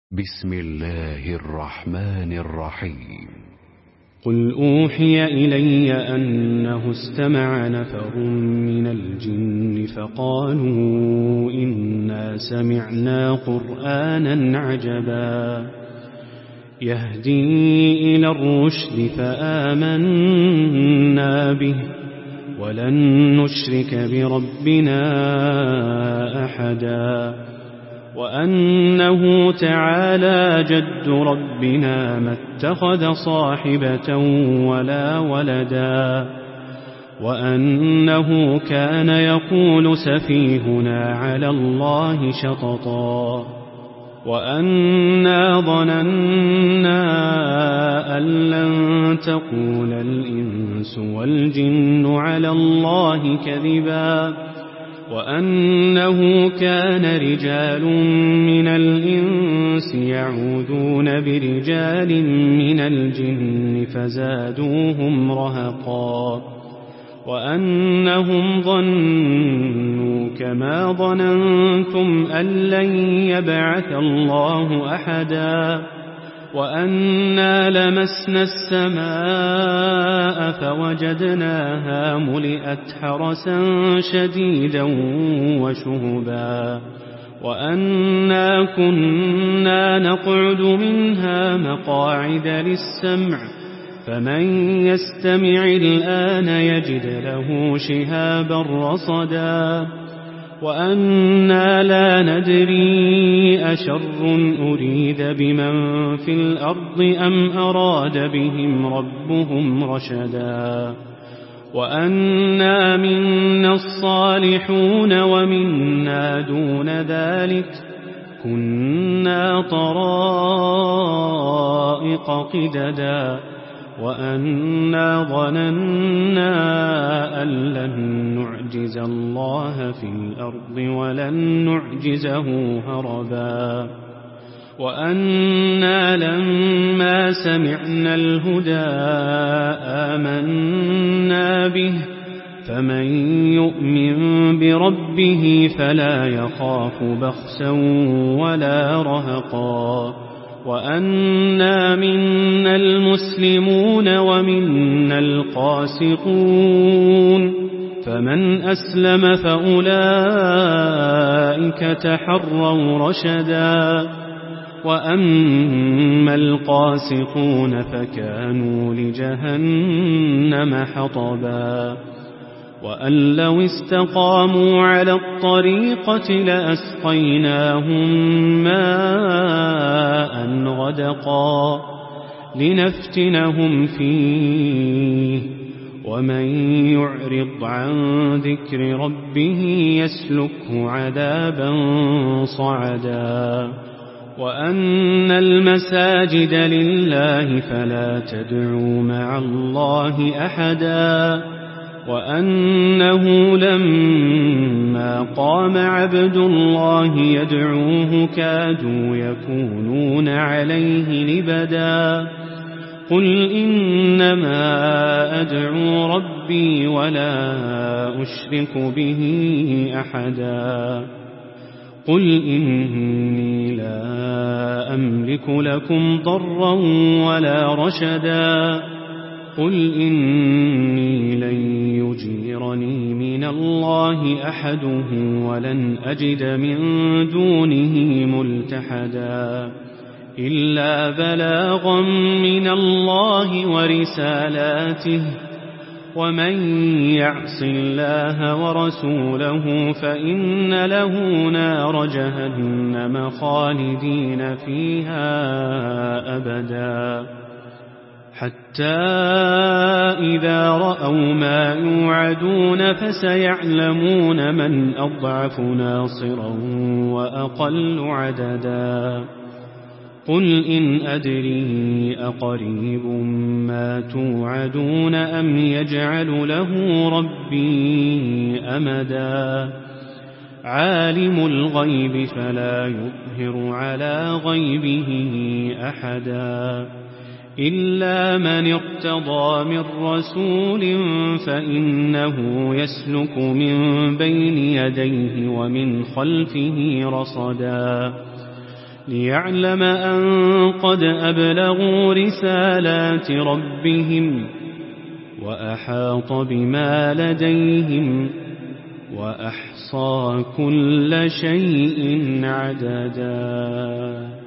بسم الله الرحمن الرحيم. قل أوحي إلي أنه استمع نفر من الجن فقالوا إنا سمعنا قرآنا عجبا يهدي إلى الرشد فآمنا به ولن نشرك بربنا أحدا وأنه تعالى جد ربنا ما اتخذ صاحبة ولا ولدا وأنه كان يقول سفيهنا على الله شططا وأنا ظننا أن لن تقول الإنس والجن على الله كذبا وأنه كان رجال من الإنس يعوذون برجال من الجن فزادوهم رهقا وأنهم ظنوا كما ظننتم أن لن يبعث الله أحدا وأنا لمسنا السماء فوجدناها ملئت حرسا شديدا وشهبا وأنا كنا نقعد منها مقاعد للسمع فمن يستمع الآن يجد له شهابا رصدا وأنا لا ندري أشر أريد بمن في الأرض أم أراد بهم ربهم رشدا وأنا منا الصالحون ومنا دون ذلك كنا طرائق قددا وأنا ظننا أن لن نعجز الله في الأرض ولن نعجزه هربا وأنا لما سمعنا الهدى آمنا به فمن يؤمن بربه فلا يخاف بخسا ولا رهقا وأنا منا المسلمون ومنا القاسطون فمن أسلم فأولئك تحروا رشدا وأما القاسطون فكانوا لجهنم حطبا وأن لو استقاموا على الطريقة لأسقيناهم ماء غدقا لنفتنهم فيه ومن يعرض عن ذكر ربه يسلكه عذابا صعدا وأن المساجد لله فلا تدعوا مع الله أحدا وأنه لما قام عبد الله يدعوه كادوا يكونون عليه لبدا قل إنما أدعو ربي ولا أشرك به أحدا قل إني لا أملك لكم ضرا ولا رشدا قل إني لن يجيرني من الله أحد ولن أجد من دونه ملتحدا إلا بلاغا من الله ورسالاته ومن يعص الله ورسوله فإن له نار جهنم خالدين فيها أبدا حتى إذا رأوا ما يوعدون فسيعلمون من أضعف ناصرا وأقل عددا قل إن أدري أقريب ما توعدون أم يجعل له ربي أمدا عالم الغيب فلا يظهر على غيبه أحدا إلا من ارتضى من رسول فإنه يسلك من بين يديه ومن خلفه رصدا ليعلم أن قد أبلغوا رسالات ربهم وأحاط بما لديهم وأحصى كل شيء عددا.